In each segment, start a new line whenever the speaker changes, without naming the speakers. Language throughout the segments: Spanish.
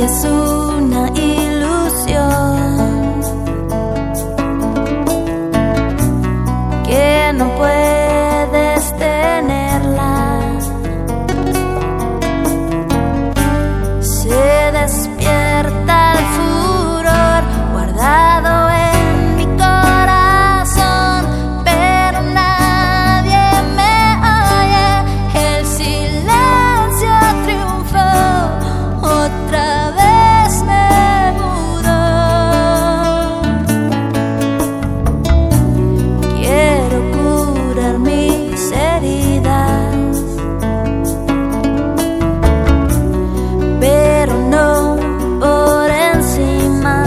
es una ilusión que no puedes tenerla. Se despierta el furor guardado en mi corazón, pero nadie me oye. El silencio triunfó, otra vez me mudó. Quiero curar mis heridas, pero no por encima.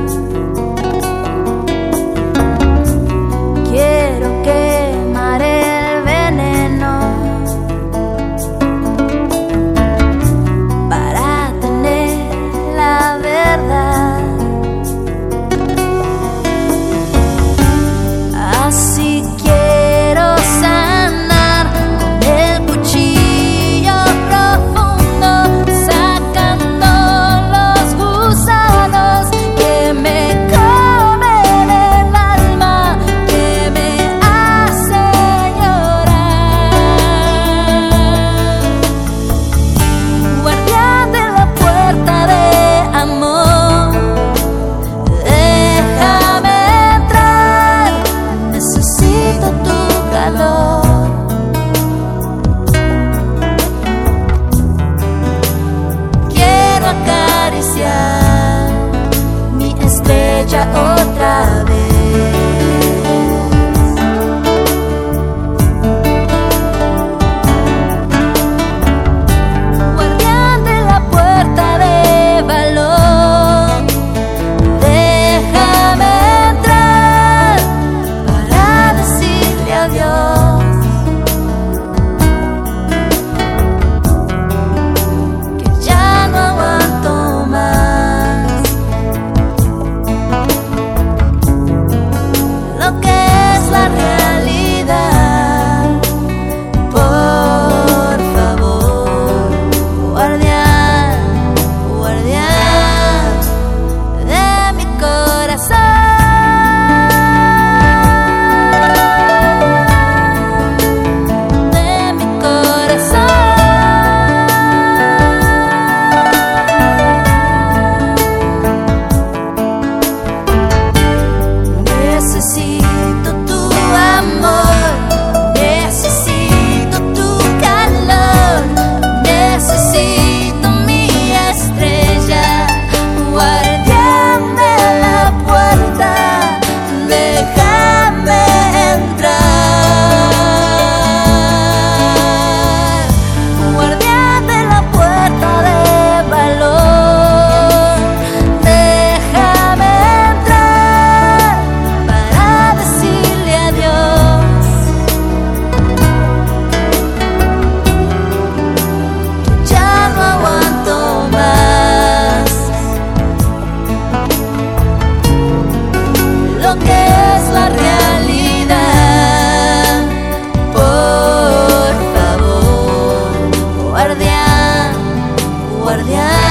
Quiero quemar el veneno para tener la verdad. Así quiero sanar con el cuchillo profundo, sacando los gusanos que me comen el alma, que me hacen llorar. Guardián de la puerta de amor, déjame entrar, necesito tu calor. Quiero acariciar mi estrella otra vez. Guardián de la puerta de valor, déjame entrar para decirle adiós, que ya no aguanto más lo que es la realidad. Por favor, guardián, guardián de mi corazón, de mi corazón. Necesito tu amor, necesito tu calor, necesito mi estrella, guardián de la puerta, déjame entrar. Guardián de la puerta de valor, déjame entrar para decirle adiós, que ya no aguanto más lo que es la realidad. Por favor, guardián, guardián